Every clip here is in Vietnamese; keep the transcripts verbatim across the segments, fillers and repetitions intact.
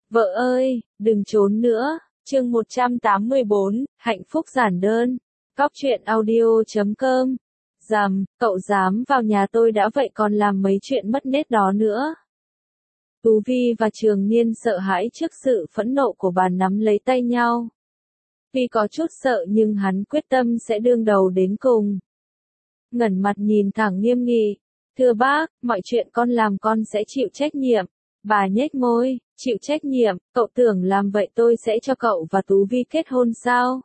Vợ ơi, đừng trốn nữa. Chương một trăm tám mươi bốn, hạnh phúc giản đơn. Cóc truyện audio chấm com. Dầm, cậu dám vào nhà tôi đã vậy còn làm mấy chuyện mất nết đó nữa. Tú Vi và Trường Niên sợ hãi trước sự phẫn nộ của bà nắm lấy tay nhau. Tuy có chút sợ nhưng hắn quyết tâm sẽ đương đầu đến cùng. Ngẩng mặt nhìn thẳng nghiêm nghị. Thưa bác, mọi chuyện con làm con sẽ chịu trách nhiệm. Bà nhếch môi, chịu trách nhiệm, cậu tưởng làm vậy tôi sẽ cho cậu và Tú Vi kết hôn sao?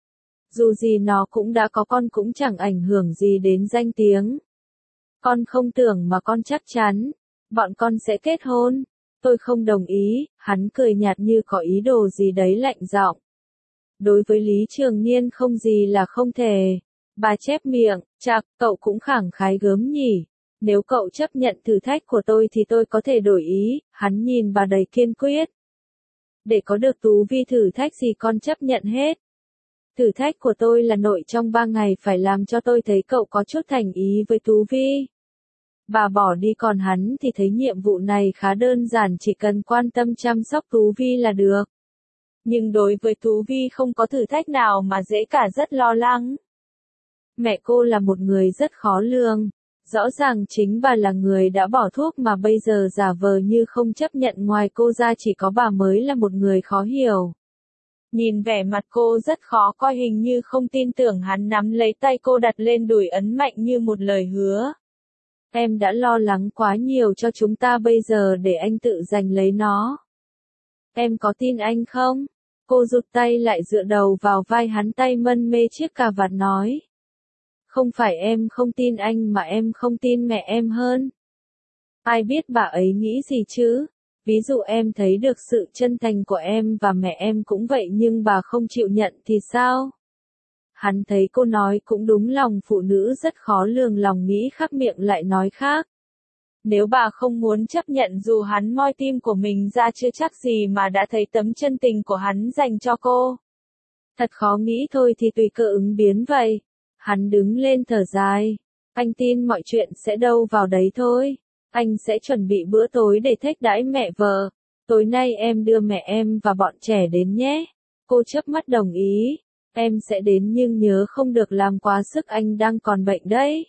Dù gì nó cũng đã có con cũng chẳng ảnh hưởng gì đến danh tiếng. Con không tưởng mà con chắc chắn, bọn con sẽ kết hôn. Tôi không đồng ý, hắn cười nhạt như có ý đồ gì đấy lạnh giọng. Đối với Lý Trường Niên không gì là không thể. Bà chép miệng, chạc, cậu cũng khẳng khái gớm nhỉ. Nếu cậu chấp nhận thử thách của tôi thì tôi có thể đổi ý, hắn nhìn bà đầy kiên quyết. Để có được Tú Vi thử thách gì con chấp nhận hết. Thử thách của tôi là nội trong ba ngày phải làm cho tôi thấy cậu có chút thành ý với Tú Vi. Bà bỏ đi còn hắn thì thấy nhiệm vụ này khá đơn giản, chỉ cần quan tâm chăm sóc Tú Vi là được. Nhưng đối với Tú Vi không có thử thách nào mà dễ cả, rất lo lắng. Mẹ cô là một người rất khó lường. Rõ ràng chính bà là người đã bỏ thuốc mà bây giờ giả vờ như không chấp nhận, ngoài cô ra chỉ có bà mới là một người khó hiểu. Nhìn vẻ mặt cô rất khó coi, hình như không tin tưởng hắn nắm lấy tay cô đặt lên đùi ấn mạnh như một lời hứa. Em đã lo lắng quá nhiều cho chúng ta, bây giờ để anh tự giành lấy nó. Em có tin anh không? Cô rụt tay lại dựa đầu vào vai hắn, tay mân mê chiếc cà vạt nói. Không phải em không tin anh mà em không tin mẹ em hơn. Ai biết bà ấy nghĩ gì chứ? Ví dụ em thấy được sự chân thành của em và mẹ em cũng vậy nhưng bà không chịu nhận thì sao? Hắn thấy cô nói cũng đúng, lòng phụ nữ rất khó lường, lòng nghĩ khác miệng lại nói khác. Nếu bà không muốn chấp nhận dù hắn moi tim của mình ra chưa chắc gì mà đã thấy tấm chân tình của hắn dành cho cô. Thật khó nghĩ thôi thì tùy cơ ứng biến vậy. Hắn đứng lên thở dài. Anh tin mọi chuyện sẽ đâu vào đấy thôi. Anh sẽ chuẩn bị bữa tối để thách đãi mẹ vợ. Tối nay em đưa mẹ em và bọn trẻ đến nhé. Cô chớp mắt đồng ý. Em sẽ đến nhưng nhớ không được làm quá sức, anh đang còn bệnh đấy.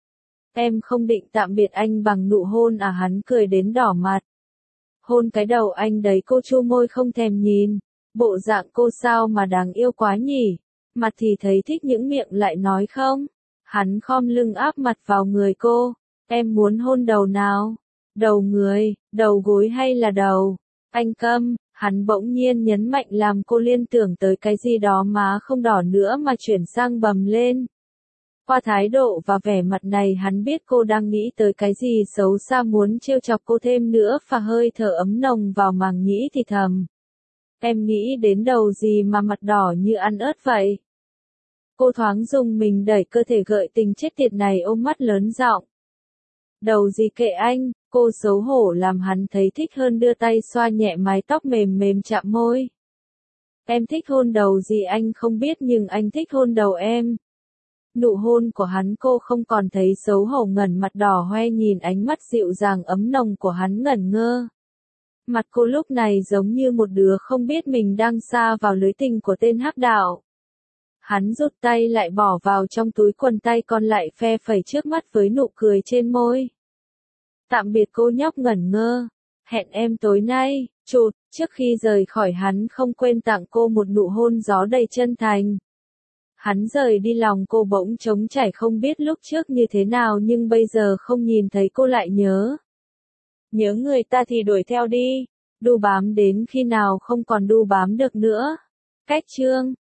Em không định tạm biệt anh bằng nụ hôn à? Hắn cười đến đỏ mặt. Hôn cái đầu anh đấy, cô chu môi không thèm nhìn. Bộ dạng cô sao mà đáng yêu quá nhỉ? Mặt thì thấy thích những miệng lại nói không. Hắn khom lưng áp mặt vào người cô. Em muốn hôn đầu nào? Đầu người, đầu gối hay là đầu? Anh câm, hắn bỗng nhiên nhấn mạnh làm cô liên tưởng tới cái gì đó, má không đỏ nữa mà chuyển sang bầm lên. Qua thái độ và vẻ mặt này hắn biết cô đang nghĩ tới cái gì xấu xa, muốn trêu chọc cô thêm nữa, và hơi thở ấm nồng vào màng nhĩ thì thầm. Em nghĩ đến đầu gì mà mặt đỏ như ăn ớt vậy? Cô thoáng dùng mình đẩy cơ thể gợi tình chết tiệt này, ôm mắt lớn giọng. Đầu gì kệ anh, cô xấu hổ làm hắn thấy thích hơn, đưa tay xoa nhẹ mái tóc mềm mềm chạm môi. Em thích hôn đầu gì anh không biết nhưng anh thích hôn đầu em. Nụ hôn của hắn cô không còn thấy xấu hổ, ngẩn mặt đỏ hoe nhìn ánh mắt dịu dàng ấm nồng của hắn ngẩn ngơ. Mặt cô lúc này giống như một đứa không biết mình đang sa vào lưới tình của tên hắc đạo. Hắn rút tay lại bỏ vào trong túi quần, tay còn lại phe phẩy trước mắt với nụ cười trên môi. Tạm biệt cô nhóc ngẩn ngơ. Hẹn em tối nay, chụt, trước khi rời khỏi hắn không quên tặng cô một nụ hôn gió đầy chân thành. Hắn rời đi, lòng cô bỗng trống trải, không biết lúc trước như thế nào nhưng bây giờ không nhìn thấy cô lại nhớ. Nhớ người ta thì đuổi theo đi, đu bám đến khi nào không còn đu bám được nữa. Cách chương